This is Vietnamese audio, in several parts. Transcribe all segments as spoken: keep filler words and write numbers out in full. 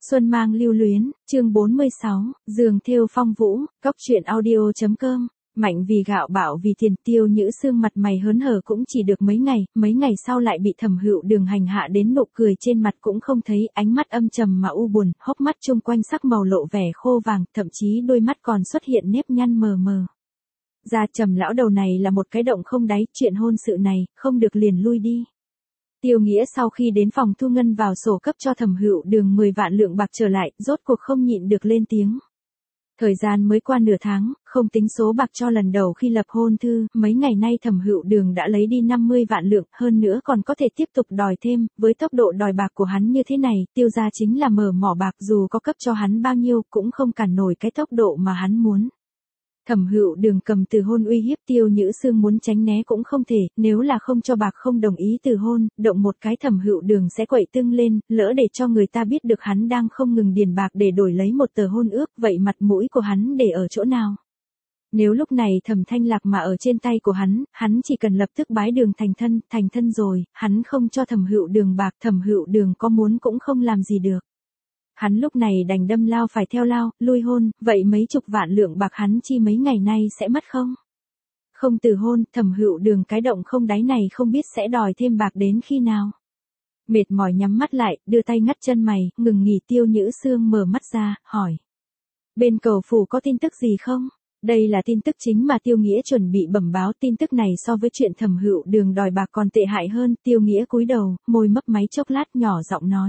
Xuân mang lưu luyến, chương bốn mươi sáu, giường thêu phong vũ, góc truyện audio.com, mạnh vì gạo bạo vì tiền. Tiêu Nhữ Sương mặt mày hớn hở cũng chỉ được mấy ngày, mấy ngày sau lại bị Thẩm Hựu Đường hành hạ đến nụ cười trên mặt cũng không thấy, ánh mắt âm trầm mà u buồn, hốc mắt chung quanh sắc màu lộ vẻ khô vàng, thậm chí đôi mắt còn xuất hiện nếp nhăn mờ mờ. Gia Trầm lão đầu này là một cái động không đáy, chuyện hôn sự này, không được liền lui đi. Tiêu Nghĩa sau khi đến phòng thu ngân vào sổ cấp cho Thẩm Hựu Đường mười vạn lượng bạc trở lại, rốt cuộc không nhịn được lên tiếng. Thời gian mới qua nửa tháng, không tính số bạc cho lần đầu khi lập hôn thư, mấy ngày nay Thẩm Hựu Đường đã lấy đi năm mươi vạn lượng, hơn nữa còn có thể tiếp tục đòi thêm, với tốc độ đòi bạc của hắn như thế này, Tiêu gia chính là mở mỏ bạc, dù có cấp cho hắn bao nhiêu cũng không cản nổi cái tốc độ mà hắn muốn. Thẩm Hựu Đường cầm từ hôn uy hiếp Tiêu Nhữ Sương muốn tránh né cũng không thể, nếu là không cho bạc không đồng ý từ hôn, động một cái Thẩm Hựu Đường sẽ quậy tưng lên, lỡ để cho người ta biết được hắn đang không ngừng điền bạc để đổi lấy một tờ hôn ước, vậy mặt mũi của hắn để ở chỗ nào? Nếu lúc này Thẩm Thanh Lạc mà ở trên tay của hắn, hắn chỉ cần lập tức bái đường thành thân, thành thân rồi, hắn không cho Thẩm Hựu Đường bạc, Thẩm Hựu Đường có muốn cũng không làm gì được. Hắn lúc này đành đâm lao phải theo lao, lui hôn, vậy mấy chục vạn lượng bạc hắn chi mấy ngày nay sẽ mất không? Không từ hôn, Thẩm Hựu Đường cái động không đáy này không biết sẽ đòi thêm bạc đến khi nào. Mệt mỏi nhắm mắt lại, đưa tay ngắt chân mày, ngừng nghỉ. Tiêu Nhữ Sương mở mắt ra, hỏi. Bên cầu phủ có tin tức gì không? Đây là tin tức chính mà Tiêu Nghĩa chuẩn bị bẩm báo. Tin tức này so với chuyện Thẩm Hựu Đường đòi bạc còn tệ hại hơn. Tiêu Nghĩa cúi đầu, môi mấp máy chốc lát nhỏ giọng nói.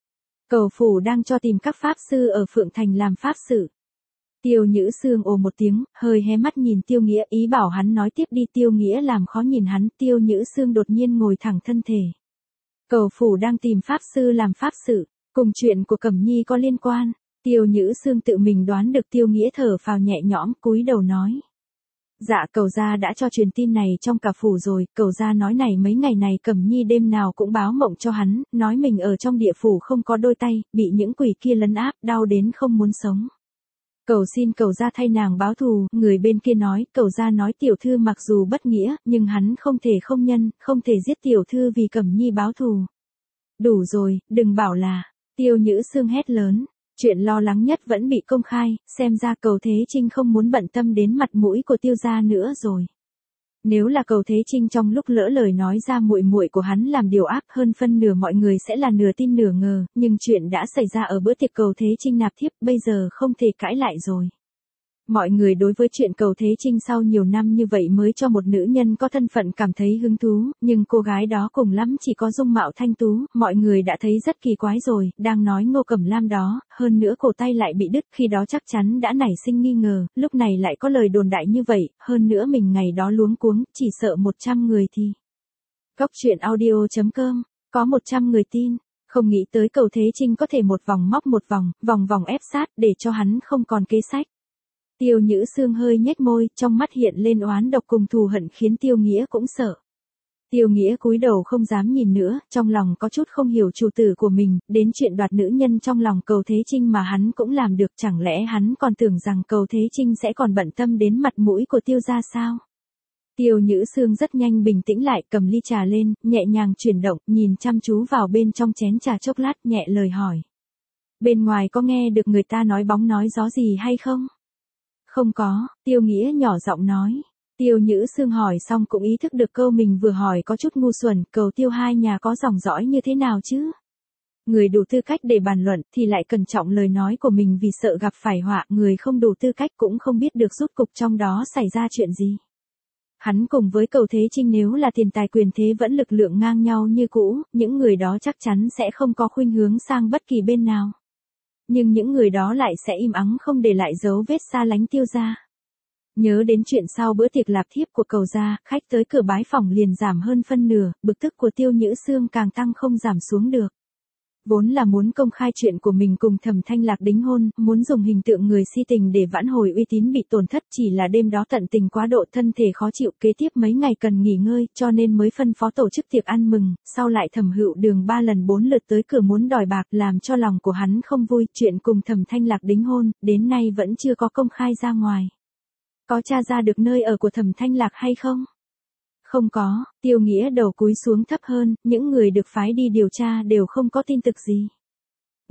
Cầu phủ đang cho tìm các pháp sư ở Phượng Thành làm pháp sự. Tiêu Nhữ Sương ồ một tiếng, hơi hé mắt nhìn Tiêu Nghĩa, ý bảo hắn nói tiếp đi. Tiêu Nghĩa làm khó nhìn hắn, Tiêu Nhữ Sương đột nhiên ngồi thẳng thân thể. Cầu phủ đang tìm pháp sư làm pháp sự, cùng chuyện của Cẩm Nhi có liên quan. Tiêu Nhữ Sương tự mình đoán được. Tiêu Nghĩa thở phào nhẹ nhõm, cúi đầu nói. Dạ Cầu gia đã cho truyền tin này trong cả phủ rồi, Cầu gia nói này mấy ngày này Cẩm Nhi đêm nào cũng báo mộng cho hắn, nói mình ở trong địa phủ không có đôi tay, bị những quỷ kia lấn áp, đau đến không muốn sống. Cầu xin Cầu gia thay nàng báo thù. Người bên kia nói, Cầu gia nói tiểu thư mặc dù bất nghĩa, nhưng hắn không thể không nhân, không thể giết tiểu thư vì Cẩm Nhi báo thù. Đủ rồi, đừng bảo là. Tiêu Nhữ Sương hét lớn. Chuyện lo lắng nhất vẫn bị công khai, xem ra Cầu Thế Trinh không muốn bận tâm đến mặt mũi của Tiêu gia nữa rồi. Nếu là Cầu Thế Trinh trong lúc lỡ lời nói ra muội muội của hắn làm điều ác, hơn phân nửa mọi người sẽ là nửa tin nửa ngờ, nhưng chuyện đã xảy ra ở bữa tiệc Cầu Thế Trinh nạp thiếp, bây giờ không thể cãi lại rồi. Mọi người đối với chuyện Cầu Thế Trinh sau nhiều năm như vậy mới cho một nữ nhân có thân phận cảm thấy hứng thú, nhưng cô gái đó cùng lắm chỉ có dung mạo thanh tú, mọi người đã thấy rất kỳ quái rồi, đang nói Ngô Cẩm Lam đó, hơn nữa cổ tay lại bị đứt, khi đó chắc chắn đã nảy sinh nghi ngờ, lúc này lại có lời đồn đại như vậy, hơn nữa mình ngày đó luống cuống, chỉ sợ một trăm người thì. Góc truyện audio.com, có một trăm người tin, không nghĩ tới Cầu Thế Trinh có thể một vòng móc một vòng, vòng vòng ép sát để cho hắn không còn kế sách. Tiêu Nhữ Sương hơi nhếch môi, trong mắt hiện lên oán độc cùng thù hận khiến Tiêu Nghĩa cũng sợ. Tiêu Nghĩa cúi đầu không dám nhìn nữa, trong lòng có chút không hiểu chủ tử của mình, đến chuyện đoạt nữ nhân trong lòng Cầu Thế Trinh mà hắn cũng làm được, chẳng lẽ hắn còn tưởng rằng Cầu Thế Trinh sẽ còn bận tâm đến mặt mũi của Tiêu gia sao? Tiêu Nhữ Sương rất nhanh bình tĩnh lại, cầm ly trà lên, nhẹ nhàng chuyển động, nhìn chăm chú vào bên trong chén trà chốc lát, nhẹ lời hỏi. Bên ngoài có nghe được người ta nói bóng nói gió gì hay không? Không có, Tiêu Nghĩa nhỏ giọng nói. Tiêu Nhữ Sương hỏi xong cũng ý thức được câu mình vừa hỏi có chút ngu xuẩn, Cầu Tiêu hai nhà có dòng dõi như thế nào chứ? Người đủ tư cách để bàn luận thì lại cẩn trọng lời nói của mình vì sợ gặp phải họa, người không đủ tư cách cũng không biết được rốt cục trong đó xảy ra chuyện gì. Hắn cùng với Cầu Thế Trinh nếu là tiền tài quyền thế vẫn lực lượng ngang nhau như cũ, những người đó chắc chắn sẽ không có khuynh hướng sang bất kỳ bên nào. Nhưng những người đó lại sẽ im ắng không để lại dấu vết xa lánh Tiêu gia. Nhớ đến chuyện sau bữa tiệc lạp thiếp của Cầu gia, khách tới cửa bái phỏng liền giảm hơn phân nửa, bực tức của Tiêu Nhữ Sương càng tăng không giảm xuống được. Vốn là muốn công khai chuyện của mình cùng Thẩm Thanh Lạc đính hôn, muốn dùng hình tượng người si tình để vãn hồi uy tín bị tổn thất, chỉ là đêm đó tận tình quá độ thân thể khó chịu, kế tiếp mấy ngày cần nghỉ ngơi, cho nên mới phân phó tổ chức tiệc ăn mừng, sau lại Thẩm Hựu Đường ba lần bốn lượt tới cửa muốn đòi bạc, làm cho lòng của hắn không vui, chuyện cùng Thẩm Thanh Lạc đính hôn, đến nay vẫn chưa có công khai ra ngoài. Có tra ra được nơi ở của Thẩm Thanh Lạc hay không? Không có. Tiêu Nghĩa đầu cúi xuống thấp hơn, những người được phái đi điều tra đều không có tin tức gì.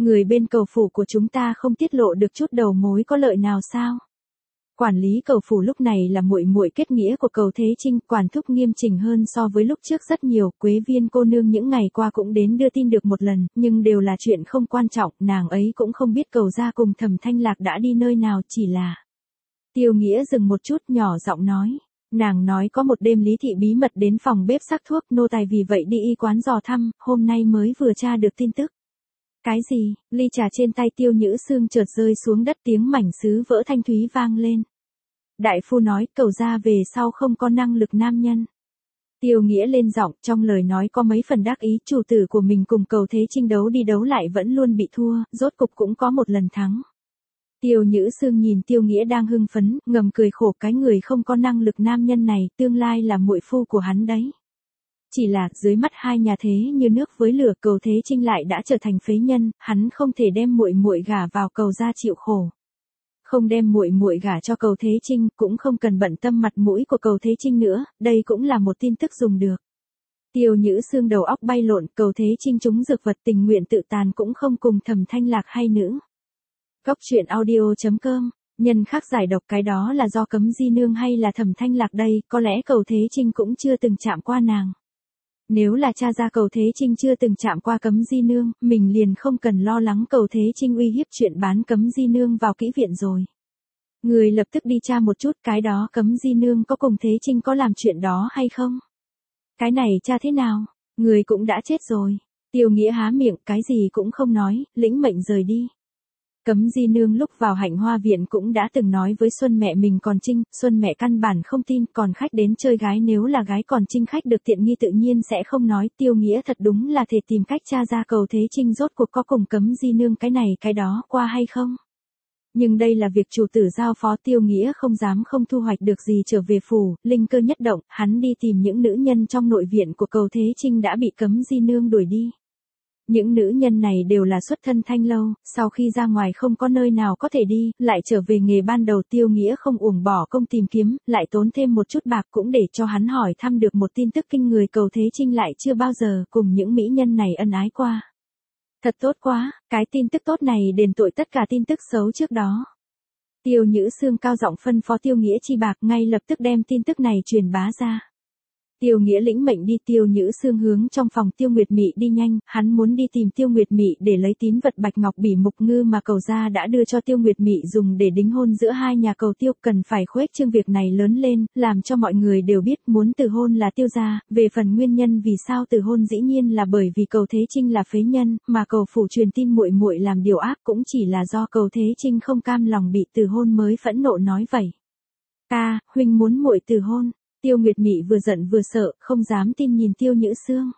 Người bên cầu phủ của chúng ta không tiết lộ được chút đầu mối có lợi nào sao? Quản lý cầu phủ lúc này là muội muội kết nghĩa của Cầu Thế Trinh, quản thúc nghiêm chỉnh hơn so với lúc trước rất nhiều. Quế Viên cô nương những ngày qua cũng đến đưa tin được một lần, nhưng đều là chuyện không quan trọng, nàng ấy cũng không biết Cầu gia cùng Thẩm Thanh Lạc đã đi nơi nào, chỉ là. Tiêu Nghĩa dừng một chút nhỏ giọng nói. Nàng nói có một đêm Lý Thị bí mật đến phòng bếp sắc thuốc, nô tài vì vậy đi y quán dò thăm, hôm nay mới vừa tra được tin tức. Cái gì? Ly trà trên tay Tiêu Nhữ Sương chợt rơi xuống đất, tiếng mảnh sứ vỡ thanh thúy vang lên. Đại phu nói Cầu gia về sau không có năng lực nam nhân. Tiêu Nghĩa lên giọng, trong lời nói có mấy phần đắc ý, chủ tử của mình cùng Cầu Thế Trinh đấu đi đấu lại vẫn luôn bị thua, rốt cục cũng có một lần thắng. Tiêu Nhữ Sương nhìn Tiêu Nghĩa đang hưng phấn, ngầm cười khổ, cái người không có năng lực nam nhân này, tương lai là muội phu của hắn đấy. Chỉ là, dưới mắt hai nhà thế như nước với lửa, Cầu Thế Trinh lại đã trở thành phế nhân, hắn không thể đem muội muội gả vào Cầu gia chịu khổ. Không đem muội muội gả cho Cầu Thế Trinh, cũng không cần bận tâm mặt mũi của Cầu Thế Trinh nữa, đây cũng là một tin tức dùng được. Tiêu Nhữ Sương đầu óc bay lộn, Cầu Thế Trinh trúng dược vật tình nguyện tự tàn cũng không cùng Thẩm Thanh Lạc hay nữ. Góc truyện audio chấm com, nhân khắc giải độc, cái đó là do Cấm Di Nương hay là Thẩm Thanh Lạc đây, có lẽ Cầu Thế Trinh cũng chưa từng chạm qua nàng. Nếu là cha ra Cầu Thế Trinh chưa từng chạm qua Cấm Di Nương, mình liền không cần lo lắng Cầu Thế Trinh uy hiếp chuyện bán Cấm Di Nương vào kỹ viện rồi. Người lập tức đi tra một chút, cái đó Cấm Di Nương có cùng Thế Trinh có làm chuyện đó hay không? Cái này tra thế nào? Người cũng đã chết rồi. Tiêu Nghĩa há miệng, cái gì cũng không nói, lĩnh mệnh rời đi. Cấm Di Nương lúc vào Hạnh Hoa viện cũng đã từng nói với Xuân mẹ mình còn trinh, Xuân mẹ căn bản không tin, còn khách đến chơi gái nếu là gái còn trinh khách được tiện nghi tự nhiên sẽ không nói. Tiêu Nghĩa thật đúng là thể tìm cách tra ra Cầu Thế Trinh rốt cuộc có cùng Cấm Di Nương cái này cái đó qua hay không. Nhưng đây là việc chủ tử giao phó, Tiêu Nghĩa không dám không thu hoạch được gì trở về phủ, linh cơ nhất động, hắn đi tìm những nữ nhân trong nội viện của Cầu Thế Trinh đã bị Cấm Di Nương đuổi đi. Những nữ nhân này đều là xuất thân thanh lâu, sau khi ra ngoài không có nơi nào có thể đi, lại trở về nghề ban đầu. Tiêu Nghĩa không uổng bỏ công tìm kiếm, lại tốn thêm một chút bạc cũng để cho hắn hỏi thăm được một tin tức kinh người, Cầu Thế Trinh lại chưa bao giờ cùng những mỹ nhân này ân ái qua. Thật tốt quá, cái tin tức tốt này đền tội tất cả tin tức xấu trước đó. Tiêu Nhữ Sương cao giọng phân phó Tiêu Nghĩa chi bạc, ngay lập tức đem tin tức này truyền bá ra. Tiêu Nghĩa lĩnh mệnh đi, Tiêu Nhữ Sương hướng trong phòng Tiêu Nguyệt Mị đi nhanh, hắn muốn đi tìm Tiêu Nguyệt Mị để lấy tín vật bạch ngọc bỉ mục ngư mà Cầu gia đã đưa cho Tiêu Nguyệt Mị dùng để đính hôn giữa hai nhà Cầu Tiêu, cần phải khuếch trương việc này lớn lên, làm cho mọi người đều biết muốn từ hôn là Tiêu gia. Về phần nguyên nhân vì sao từ hôn dĩ nhiên là bởi vì Cầu Thế Trinh là phế nhân, mà Cầu phủ truyền tin muội muội làm điều ác cũng chỉ là do Cầu Thế Trinh không cam lòng bị từ hôn mới phẫn nộ nói vậy. Ca, huynh muốn muội từ hôn. Tiêu Nguyệt Mị vừa giận vừa sợ, không dám tin nhìn Tiêu Nhữ Sương.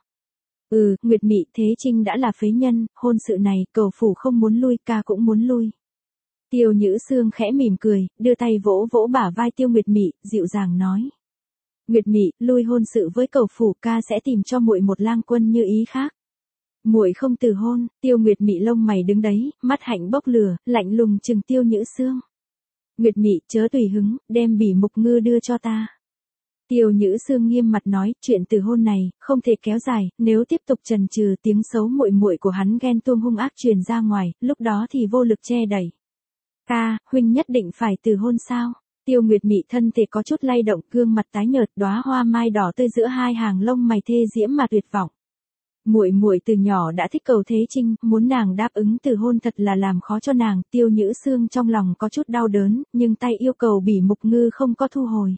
Ừ, Nguyệt Mị, Thế Trinh đã là phế nhân, hôn sự này, Cầu phủ không muốn lui, ca cũng muốn lui. Tiêu Nhữ Sương khẽ mỉm cười, đưa tay vỗ vỗ bả vai Tiêu Nguyệt Mị, dịu dàng nói. Nguyệt Mị, lui hôn sự với Cầu phủ, ca sẽ tìm cho muội một lang quân như ý khác. Muội không từ hôn. Tiêu Nguyệt Mị lông mày đứng đấy, mắt hạnh bốc lửa, lạnh lùng trừng Tiêu Nhữ Sương. Nguyệt Mị, chớ tùy hứng, đem bỉ mục ngư đưa cho ta. Tiêu Nhữ Sương nghiêm mặt nói, chuyện từ hôn này không thể kéo dài, nếu tiếp tục chần chừ tiếng xấu muội muội của hắn ghen tuông hung ác truyền ra ngoài, lúc đó thì vô lực che đẩy. Ca, huynh nhất định phải từ hôn sao? Tiêu Nguyệt Mị thân thể có chút lay động, gương mặt tái nhợt, đóa hoa mai đỏ tươi giữa hai hàng lông mày thê diễm mà tuyệt vọng. Muội muội từ nhỏ đã thích Cầu Thế Trinh, muốn nàng đáp ứng từ hôn thật là làm khó cho nàng. Tiêu Nhữ Sương trong lòng có chút đau đớn, nhưng tay yêu cầu bỉ mục ngư không có thu hồi.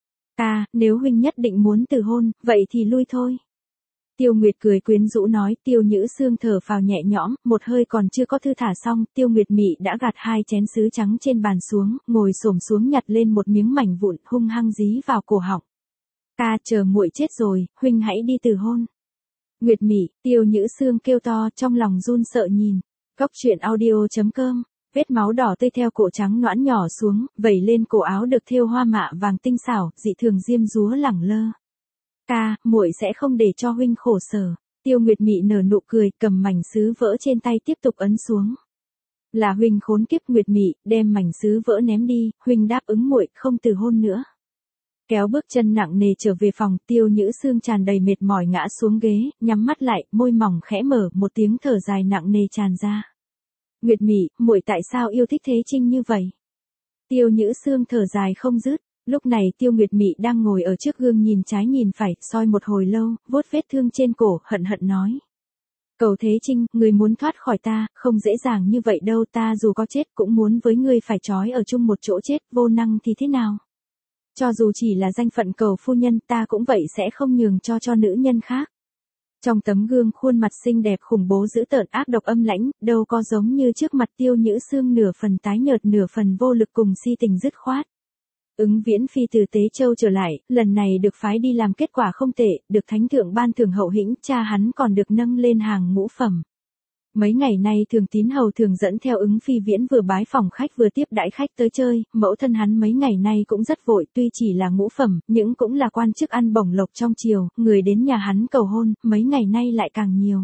Ca, nếu huynh nhất định muốn từ hôn, vậy thì lui thôi. Tiêu Nguyệt cười quyến rũ nói. Tiêu Nhữ Sương thở phào nhẹ nhõm, một hơi còn chưa có thư thả xong, Tiêu Nguyệt Mị đã gạt hai chén sứ trắng trên bàn xuống, ngồi xổm xuống nhặt lên một miếng mảnh vụn, hung hăng dí vào cổ họng. Ca, chờ muội chết rồi, huynh hãy đi từ hôn. Nguyệt Mị, Tiêu Nhữ Sương kêu to, trong lòng run sợ nhìn. Góc truyện audio chấm com. Vết máu đỏ tươi theo cổ trắng nõn nhỏ xuống, vẩy lên cổ áo được thêu hoa mạ vàng tinh xảo, dị thường diêm dúa lẳng lơ. Ca, muội sẽ không để cho huynh khổ sở. Tiêu Nguyệt Mị nở nụ cười, cầm mảnh sứ vỡ trên tay tiếp tục ấn xuống. Là huynh khốn kiếp. Nguyệt Mị, đem mảnh sứ vỡ ném đi, huynh đáp ứng muội không từ hôn nữa. Kéo bước chân nặng nề trở về phòng, Tiêu Nhữ Sương tràn đầy mệt mỏi ngã xuống ghế, nhắm mắt lại, môi mỏng khẽ mở, một tiếng thở dài nặng nề tràn ra. Nguyệt Mị, muội tại sao yêu thích Thế Trinh như vậy? Tiêu Nhữ Sương thở dài không dứt. Lúc này Tiêu Nguyệt Mị đang ngồi ở trước gương nhìn trái nhìn phải, soi một hồi lâu, vuốt vết thương trên cổ, hận hận nói. Cầu Thế Trinh, người muốn thoát khỏi ta, không dễ dàng như vậy đâu, ta dù có chết cũng muốn với ngươi phải trói ở chung một chỗ chết, vô năng thì thế nào? Cho dù chỉ là danh phận cầu phu nhân, ta cũng vậy sẽ không nhường cho cho nữ nhân khác. Trong tấm gương khuôn mặt xinh đẹp khủng bố dữ tợn ác độc âm lãnh, đâu có giống như trước mặt Tiêu Nhữ Sương nửa phần tái nhợt nửa phần vô lực cùng si tình dứt khoát. Ứng Viễn Phi từ Tế Châu trở lại, lần này được phái đi làm kết quả không tệ, được thánh thượng ban thưởng hậu hĩnh, cha hắn còn được nâng lên hàng ngũ phẩm. Mấy ngày nay Thường Tín hầu thường dẫn theo Ứng Phi Viễn vừa bái phòng khách vừa tiếp đãi khách tới chơi, mẫu thân hắn mấy ngày nay cũng rất vội, tuy chỉ là ngũ phẩm, nhưng cũng là quan chức ăn bổng lộc trong triều, người đến nhà hắn cầu hôn, mấy ngày nay lại càng nhiều.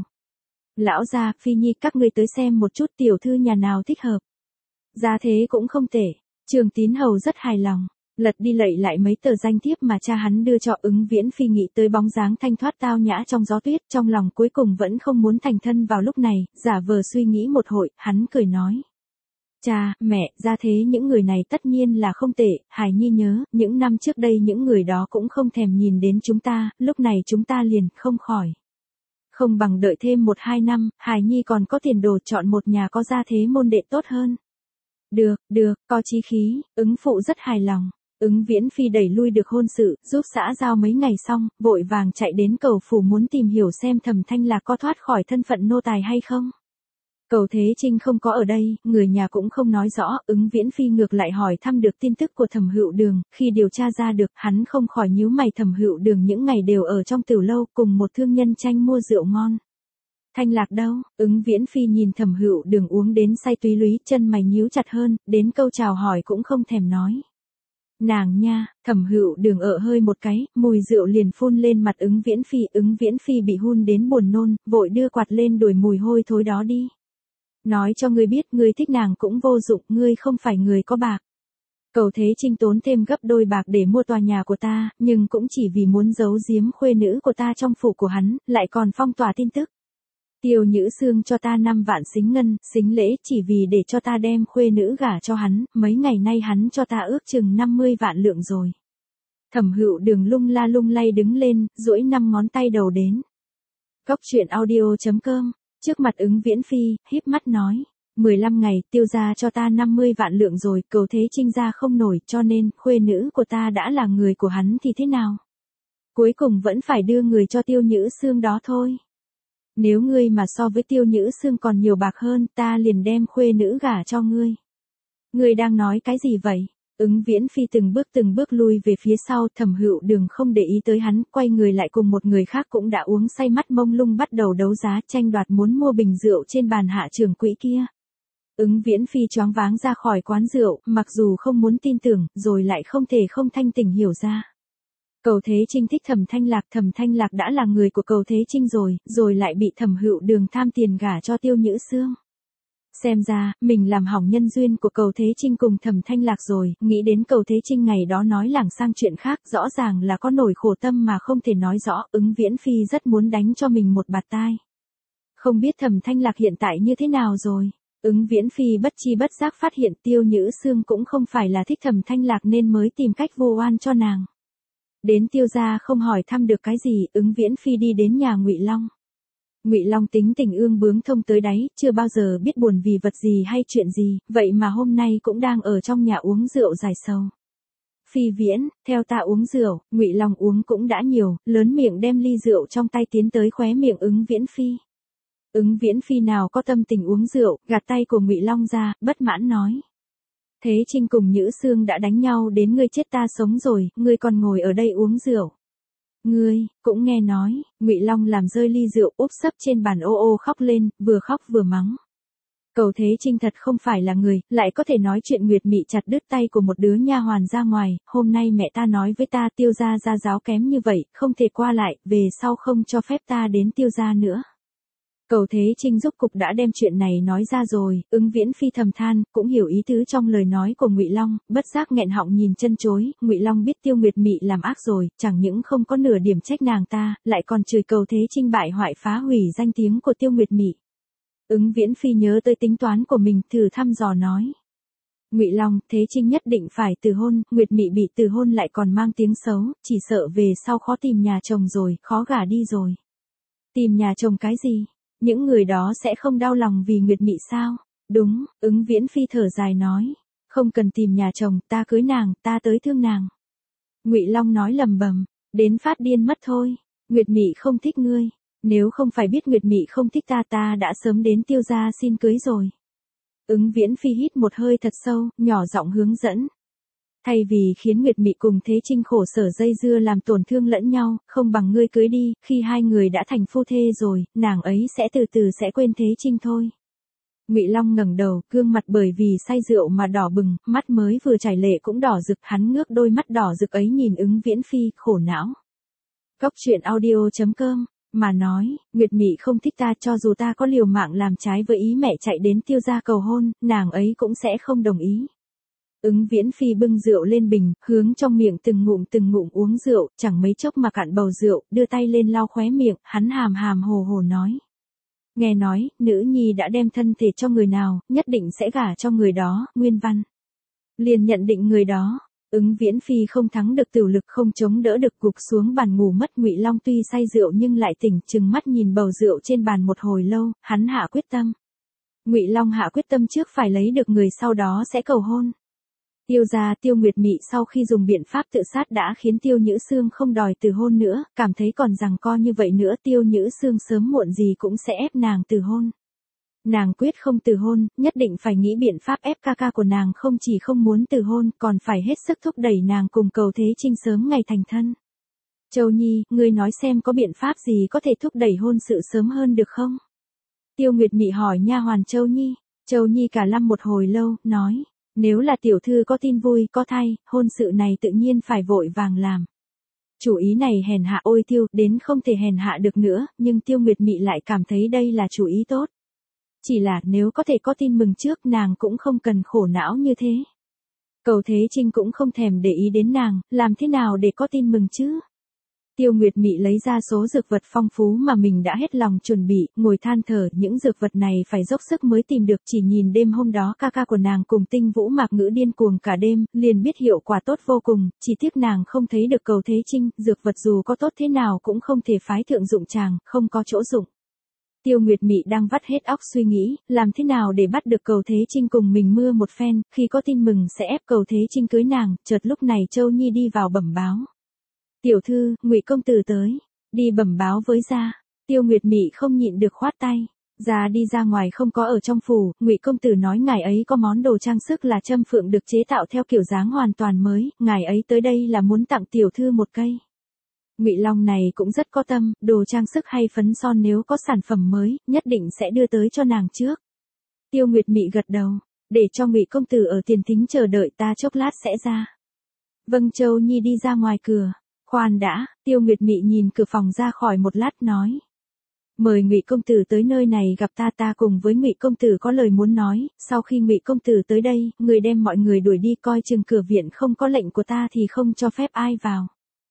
Lão gia, Phi Nhi, các ngươi tới xem một chút tiểu thư nhà nào thích hợp. Gia thế cũng không tệ, Trường Tín hầu rất hài lòng. Lật đi lạy lại mấy tờ danh thiếp mà cha hắn đưa cho Ứng Viễn Phi, nghĩ tới bóng dáng thanh thoát tao nhã trong gió tuyết, trong lòng cuối cùng vẫn không muốn thành thân vào lúc này, giả vờ suy nghĩ một hồi, hắn cười nói. Cha, mẹ, ra thế những người này tất nhiên là không tệ, Hài Nhi nhớ, những năm trước đây những người đó cũng không thèm nhìn đến chúng ta, lúc này chúng ta liền không khỏi. Không bằng đợi thêm một hai năm, Hài Nhi còn có tiền đồ chọn một nhà có gia thế môn đệ tốt hơn. Được, được, có chí khí, Ứng phụ rất hài lòng. Ứng Viễn Phi đẩy lui được hôn sự, giúp xã giao mấy ngày xong, vội vàng chạy đến cầu phủ muốn tìm hiểu xem Thẩm Thanh Lạc có thoát khỏi thân phận nô tài hay không. Cầu Thế Trinh không có ở đây, người nhà cũng không nói rõ, Ứng Viễn Phi ngược lại hỏi thăm được tin tức của Thẩm Hựu Đường, khi điều tra ra được, hắn không khỏi nhíu mày. Thẩm Hựu Đường những ngày đều ở trong tiểu lâu, cùng một thương nhân tranh mua rượu ngon. Thanh Lạc đâu? Ứng Viễn Phi nhìn Thẩm Hựu Đường uống đến say túy lúy, chân mày nhíu chặt hơn, đến câu chào hỏi cũng không thèm nói. Nàng nha, Thẩm Hựu Đường ở hơi một cái, mùi rượu liền phun lên mặt Ứng Viễn Phi, Ứng Viễn Phi bị hun đến buồn nôn, vội đưa quạt lên đuổi mùi hôi thối đó đi. Nói cho ngươi biết, ngươi thích nàng cũng vô dụng, ngươi không phải người có bạc. Cầu Thế Trinh tốn thêm gấp đôi bạc để mua tòa nhà của ta, nhưng cũng chỉ vì muốn giấu giếm khuê nữ của ta trong phủ của hắn, lại còn phong tỏa tin tức. Tiêu Nhữ Sương cho ta năm vạn xính ngân, xính lễ, chỉ vì để cho ta đem khuê nữ gả cho hắn, mấy ngày nay hắn cho ta ước chừng năm mươi vạn lượng rồi. Thẩm Hựu Đường lung la lung lay đứng lên, duỗi năm ngón tay đầu đến. Cốc truyện audio chấm com, trước mặt Ứng Viễn Phi, híp mắt nói, mười lăm ngày, tiêu gia cho ta năm mươi vạn lượng rồi, Cầu Thế Trinh ra không nổi, cho nên, khuê nữ của ta đã là người của hắn thì thế nào? Cuối cùng vẫn phải đưa người cho Tiêu Nhữ Sương đó thôi. Nếu ngươi mà so với Tiêu Nhữ Sương còn nhiều bạc hơn, ta liền đem khuê nữ gả cho ngươi. Ngươi đang nói cái gì vậy? Ứng Viễn Phi từng bước từng bước lui về phía sau, Thẩm Hựu Đường không để ý tới hắn, quay người lại cùng một người khác cũng đã uống say mắt mông lung bắt đầu đấu giá, tranh đoạt muốn mua bình rượu trên bàn hạ trưởng quỹ kia. Ứng Viễn Phi choáng váng ra khỏi quán rượu, mặc dù không muốn tin tưởng, rồi lại không thể không thanh tỉnh hiểu ra. Cầu Thế Trinh thích Thẩm Thanh Lạc, Thẩm Thanh Lạc đã là người của Cầu Thế Trinh rồi, rồi lại bị Thẩm Hựu Đường tham tiền gả cho Tiêu Nhữ Sương. Xem ra, mình làm hỏng nhân duyên của Cầu Thế Trinh cùng Thẩm Thanh Lạc rồi, nghĩ đến Cầu Thế Trinh ngày đó nói lảng sang chuyện khác, rõ ràng là có nổi khổ tâm mà không thể nói rõ, Ứng Viễn Phi rất muốn đánh cho mình một bạt tai. Không biết Thẩm Thanh Lạc hiện tại như thế nào rồi? Ứng Viễn Phi bất chi bất giác phát hiện Tiêu Nhữ Sương cũng không phải là thích Thẩm Thanh Lạc nên mới tìm cách vu oan cho nàng. Đến Tiêu gia không hỏi thăm được cái gì, Ứng Viễn Phi đi đến nhà Ngụy Long. Ngụy Long tính tình ương bướng thông tới đáy, chưa bao giờ biết buồn vì vật gì hay chuyện gì, vậy mà hôm nay cũng đang ở trong nhà uống rượu giải sầu. Phi Viễn, theo ta uống rượu. Ngụy Long uống cũng đã nhiều, lớn miệng đem ly rượu trong tay tiến tới khóe miệng Ứng Viễn Phi. Ứng Viễn Phi nào có tâm tình uống rượu, gạt tay của Ngụy Long ra, bất mãn nói. Thế Trinh cùng Nhữ Sương đã đánh nhau đến ngươi chết ta sống rồi, ngươi còn ngồi ở đây uống rượu. Ngươi, cũng nghe nói, Ngụy Long làm rơi ly rượu úp sấp trên bàn ô ô khóc lên, vừa khóc vừa mắng. Cầu Thế Trinh thật không phải là người, lại có thể nói chuyện Nguyệt Mị chặt đứt tay của một đứa nha hoàn ra ngoài, hôm nay mẹ ta nói với ta Tiêu gia gia giáo kém như vậy, không thể qua lại, về sau không cho phép ta đến Tiêu gia nữa. Cầu Thế Trinh rốt cục đã đem chuyện này nói ra rồi, Ứng Viễn Phi thầm than, cũng hiểu ý tứ trong lời nói của Ngụy Long, bất giác nghẹn họng nhìn chân chối, Ngụy Long biết Tiêu Nguyệt Mị làm ác rồi, chẳng những không có nửa điểm trách nàng ta, lại còn chửi Cầu Thế Trinh bại hoại phá hủy danh tiếng của Tiêu Nguyệt Mị. Ứng Viễn Phi nhớ tới tính toán của mình, thử thăm dò nói. Ngụy Long, Thế Trinh nhất định phải từ hôn, Nguyệt Mị bị từ hôn lại còn mang tiếng xấu, chỉ sợ về sau khó tìm nhà chồng rồi, khó gả đi rồi. Tìm nhà chồng cái gì? Những người đó sẽ không đau lòng vì Nguyệt Mị sao? Đúng, Ứng Viễn Phi thở dài nói. Không cần tìm nhà chồng, ta cưới nàng, ta tới thương nàng. Ngụy Long nói lầm bầm, đến phát điên mất thôi. Nguyệt Mị không thích ngươi. Nếu không phải biết Nguyệt Mị không thích ta ta đã sớm đến Tiêu gia xin cưới rồi. Ứng Viễn Phi hít một hơi thật sâu, nhỏ giọng hướng dẫn. Thay vì khiến Nguyệt Mị cùng Thế Trinh khổ sở dây dưa làm tổn thương lẫn nhau, không bằng ngươi cưới đi, khi hai người đã thành phu thê rồi, nàng ấy sẽ từ từ sẽ quên Thế Trinh thôi. Ngụy Long ngẩng đầu, gương mặt bởi vì say rượu mà đỏ bừng, mắt mới vừa chảy lệ cũng đỏ rực, hắn ngước đôi mắt đỏ rực ấy nhìn Ứng Viễn Phi, khổ não. Góc truyện audio chấm com mà nói, Nguyệt Mị không thích ta, cho dù ta có liều mạng làm trái với ý mẹ chạy đến Tiêu gia cầu hôn, nàng ấy cũng sẽ không đồng ý. Ứng Viễn Phi bưng rượu lên bình, hướng trong miệng từng ngụm từng ngụm uống rượu, chẳng mấy chốc mà cạn bầu rượu, đưa tay lên lau khóe miệng, hắn hàm hàm hồ hồ nói. Nghe nói, nữ nhi đã đem thân thể cho người nào, nhất định sẽ gả cho người đó, Nguyên Văn. Liền nhận định người đó. Ứng Viễn Phi không thắng được tửu lực, không chống đỡ được, gục xuống bàn ngủ mất. Ngụy Long tuy say rượu nhưng lại tỉnh, trừng mắt nhìn bầu rượu trên bàn một hồi lâu, hắn hạ quyết tâm. Ngụy Long hạ quyết tâm trước phải lấy được người, sau đó sẽ cầu hôn. Tiêu gia Tiêu Nguyệt Mị sau khi dùng biện pháp tự sát đã khiến Tiêu Nhữ Xương không đòi từ hôn nữa, cảm thấy còn giằng co như vậy nữa Tiêu Nhữ Xương sớm muộn gì cũng sẽ ép nàng từ hôn. Nàng quyết không từ hôn, nhất định phải nghĩ biện pháp ép ca ca của nàng không chỉ không muốn từ hôn, còn phải hết sức thúc đẩy nàng cùng Cầu Thế Trinh sớm ngày thành thân. Châu Nhi, ngươi nói xem có biện pháp gì có thể thúc đẩy hôn sự sớm hơn được không? Tiêu Nguyệt Mị hỏi nha hoàn Châu Nhi. Châu Nhi cả lăm một hồi lâu, nói, nếu là tiểu thư có tin vui, có thay, hôn sự này tự nhiên phải vội vàng làm. Chủ ý này hèn hạ ôi Tiêu, đến không thể hèn hạ được nữa, nhưng Tiêu Nguyệt Mị lại cảm thấy đây là chủ ý tốt. Chỉ là nếu có thể có tin mừng trước nàng cũng không cần khổ não như thế. Cầu Thế Trinh cũng không thèm để ý đến nàng, làm thế nào để có tin mừng chứ? Tiêu Nguyệt Mị lấy ra số dược vật phong phú mà mình đã hết lòng chuẩn bị, ngồi than thở, những dược vật này phải dốc sức mới tìm được, chỉ nhìn đêm hôm đó ca ca của nàng cùng Tinh Vũ Mạc Ngữ điên cuồng cả đêm, liền biết hiệu quả tốt vô cùng, chỉ tiếc nàng không thấy được Cầu Thế Trinh, dược vật dù có tốt thế nào cũng không thể phái thượng dụng chàng, không có chỗ dụng. Tiêu Nguyệt Mị đang vắt hết óc suy nghĩ, làm thế nào để bắt được Cầu Thế Trinh cùng mình mưa một phen, khi có tin mừng sẽ ép Cầu Thế Trinh cưới nàng, chợt lúc này Châu Nhi đi vào bẩm báo. Tiểu thư, Ngụy công tử tới, đi bẩm báo với gia. Tiêu Nguyệt Mị không nhịn được khoát tay. Gia đi ra ngoài không có ở trong phủ, Ngụy công tử nói ngài ấy có món đồ trang sức là châm phượng được chế tạo theo kiểu dáng hoàn toàn mới, ngài ấy tới đây là muốn tặng tiểu thư một cây. Ngụy Long này cũng rất có tâm, đồ trang sức hay phấn son nếu có sản phẩm mới, nhất định sẽ đưa tới cho nàng trước. Tiêu Nguyệt Mị gật đầu, để cho Ngụy công tử ở tiền thính chờ đợi, ta chốc lát sẽ ra. Vâng. Châu Nhi đi ra ngoài cửa. Khoan đã, Tiêu Nguyệt Mị nhìn cửa phòng ra khỏi một lát nói. Mời Ngụy công tử tới nơi này gặp ta, ta cùng với Ngụy công tử có lời muốn nói, sau khi Ngụy công tử tới đây, người đem mọi người đuổi đi, coi chừng cửa viện không có lệnh của ta thì không cho phép ai vào.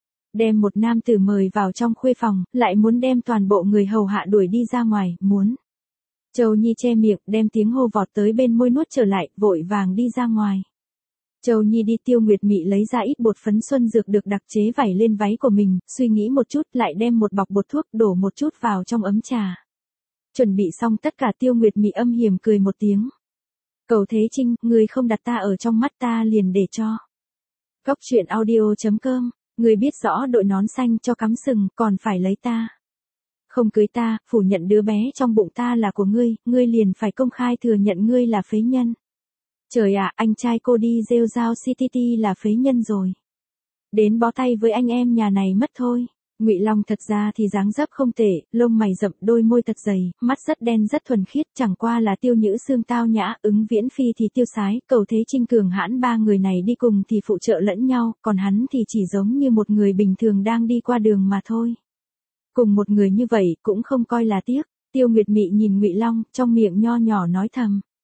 Đem một nam tử mời vào trong khuê phòng, lại muốn đem toàn bộ người hầu hạ đuổi đi ra ngoài, muốn. Châu Nhi che miệng, đem tiếng hô vọt tới bên môi nuốt trở lại, vội vàng đi ra ngoài. Châu Nhi đi. Tiêu Nguyệt Mị lấy ra ít bột phấn xuân dược được đặc chế vảy lên váy của mình, suy nghĩ một chút, lại đem một bọc bột thuốc đổ một chút vào trong ấm trà. Chuẩn bị xong tất cả, Tiêu Nguyệt Mị âm hiểm cười một tiếng. Cầu Thế Trinh, người không đặt ta ở trong mắt ta liền để cho. Góc truyện audio chấm com, người biết rõ đội nón xanh cho cắm sừng, còn phải lấy ta. Không cưới ta, phủ nhận đứa bé trong bụng ta là của ngươi, ngươi liền phải công khai thừa nhận ngươi là phế nhân. Trời ạ, anh trai cô đi rêu rao City là phế nhân rồi. Đến bó tay với anh em nhà này mất thôi. Ngụy Long thật ra thì dáng dấp không tệ, lông mày rậm, đôi môi thật dày, mắt rất đen rất thuần khiết, chẳng qua là Tiêu Nhữ Xương tao nhã, Ứng Viễn Phi thì tiêu sái, Cầu Thế Trinh cường hãn, ba người này đi cùng thì phụ trợ lẫn nhau, còn hắn thì chỉ giống như một người bình thường đang đi qua đường mà thôi. Cùng một người như vậy cũng không coi là tiếc. Tiêu Nguyệt Mị nhìn Ngụy Long, trong miệng nho nhỏ nói thầm.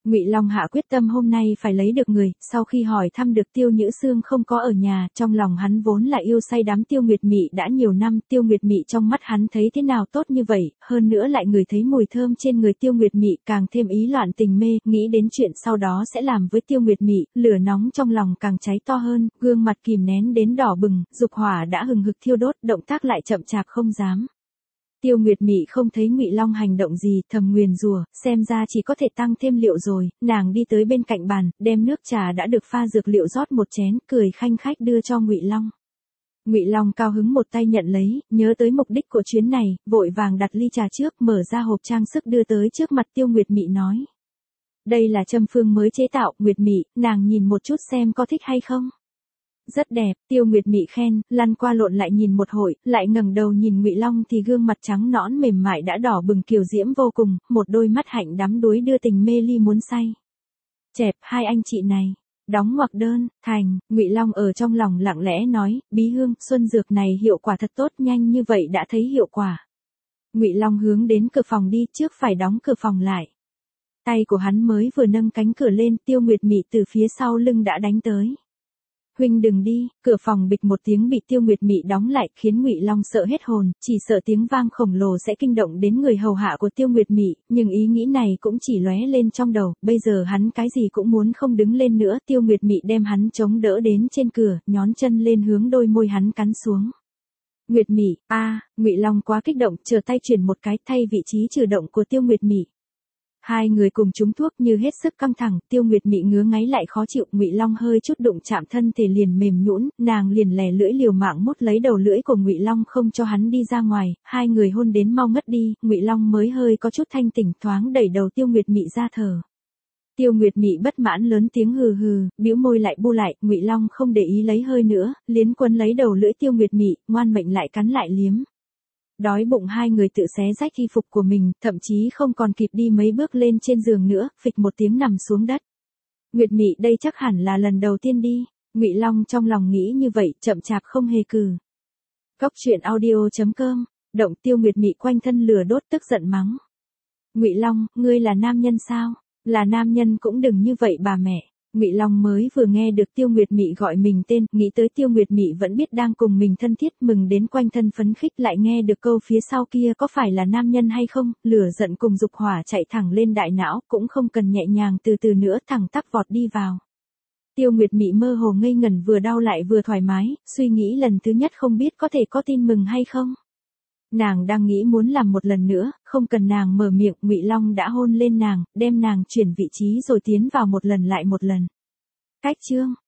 Ngụy Long hạ quyết tâm hôm nay phải lấy được người, sau khi hỏi thăm được Tiêu Nhữ Sương không có ở nhà, trong lòng hắn vốn là yêu say đắm Tiêu Nguyệt Mị đã nhiều năm, Tiêu Nguyệt Mị trong mắt hắn thấy thế nào tốt như vậy, hơn nữa lại ngửi thấy mùi thơm trên người Tiêu Nguyệt Mị, càng thêm ý loạn tình mê, nghĩ đến chuyện sau đó sẽ làm với Tiêu Nguyệt Mị, lửa nóng trong lòng càng cháy to hơn, gương mặt kìm nén đến đỏ bừng, dục hỏa đã hừng hực thiêu đốt, động tác lại chậm chạp không dám. Tiêu Nguyệt Mị không thấy Ngụy Long hành động gì, thầm nguyền rủa, xem ra chỉ có thể tăng thêm liệu rồi, nàng đi tới bên cạnh bàn, đem nước trà đã được pha dược liệu rót một chén, cười khanh khách đưa cho Ngụy Long. Ngụy Long cao hứng một tay nhận lấy, nhớ tới mục đích của chuyến này, vội vàng đặt ly trà trước, mở ra hộp trang sức đưa tới trước mặt Tiêu Nguyệt Mị nói: "Đây là châm phương mới chế tạo, Nguyệt Mị, nàng nhìn một chút xem có thích hay không?" "Rất đẹp." Tiêu Nguyệt Mị khen, lăn qua lộn lại nhìn một hồi, lại ngẩng đầu nhìn Ngụy Long thì gương mặt trắng nõn mềm mại đã đỏ bừng kiều diễm vô cùng, một đôi mắt hạnh đắm đuối đưa tình mê ly muốn say. "Chẹp, hai anh chị này." Đóng ngoặc đơn, thành, Ngụy Long ở trong lòng lặng lẽ nói, bí hương, xuân dược này hiệu quả thật tốt, nhanh như vậy đã thấy hiệu quả. Ngụy Long hướng đến cửa phòng đi, trước phải đóng cửa phòng lại. Tay của hắn mới vừa nâng cánh cửa lên, Tiêu Nguyệt Mị từ phía sau lưng đã đánh tới. "Huynh đừng đi." Cửa phòng bịch một tiếng bị Tiêu Nguyệt Mị đóng lại, khiến Ngụy Long sợ hết hồn, chỉ sợ tiếng vang khổng lồ sẽ kinh động đến người hầu hạ của Tiêu Nguyệt Mị, nhưng ý nghĩ này cũng chỉ lóe lên trong đầu, bây giờ hắn cái gì cũng muốn không đứng lên nữa, Tiêu Nguyệt Mị đem hắn chống đỡ đến trên cửa, nhón chân lên hướng đôi môi hắn cắn xuống. "Nguyệt Mị, a." Ngụy Long quá kích động, trở tay chuyển một cái, thay vị trí trừ động của Tiêu Nguyệt Mị. Hai người cùng trúng thuốc như hết sức căng thẳng, Tiêu Nguyệt Mị ngứa ngáy lại khó chịu, Ngụy Long hơi chút đụng chạm thân thể liền mềm nhũn, nàng liền lè lưỡi liều mạng mút lấy đầu lưỡi của Ngụy Long không cho hắn đi ra ngoài, hai người hôn đến mau ngất đi, Ngụy Long mới hơi có chút thanh tỉnh, thoáng đẩy đầu Tiêu Nguyệt Mị ra thở. Tiêu Nguyệt Mị bất mãn lớn tiếng hừ hừ, bĩu môi lại bu lại, Ngụy Long không để ý lấy hơi nữa, liến quấn lấy đầu lưỡi Tiêu Nguyệt Mị, ngoan mệnh lại cắn lại liếm. Đói bụng hai người tự xé rách y phục của mình, thậm chí không còn kịp đi mấy bước lên trên giường nữa, phịch một tiếng nằm xuống đất. Nguyệt Mị đây chắc hẳn là lần đầu tiên đi, Ngụy Long trong lòng nghĩ như vậy, chậm chạp không hề cừ. Cốc truyện audio chấm com, động. Tiêu Nguyệt Mị quanh thân lửa đốt tức giận mắng: "Ngụy Long, ngươi là nam nhân sao? Là nam nhân cũng đừng như vậy bà mẹ." Ngụy Long mới vừa nghe được Tiêu Nguyệt Mị gọi mình tên, nghĩ tới Tiêu Nguyệt Mị vẫn biết đang cùng mình thân thiết, mừng đến quanh thân phấn khích, lại nghe được câu phía sau kia có phải là nam nhân hay không, lửa giận cùng dục hỏa chạy thẳng lên đại não, cũng không cần nhẹ nhàng từ từ nữa, thẳng tắp vọt đi vào. Tiêu Nguyệt Mị mơ hồ ngây ngẩn, vừa đau lại vừa thoải mái, suy nghĩ lần thứ nhất không biết có thể có tin mừng hay không. Nàng đang nghĩ muốn làm một lần nữa, không cần nàng mở miệng, Ngụy Long đã hôn lên nàng, đem nàng chuyển vị trí rồi tiến vào một lần lại một lần. Cách chương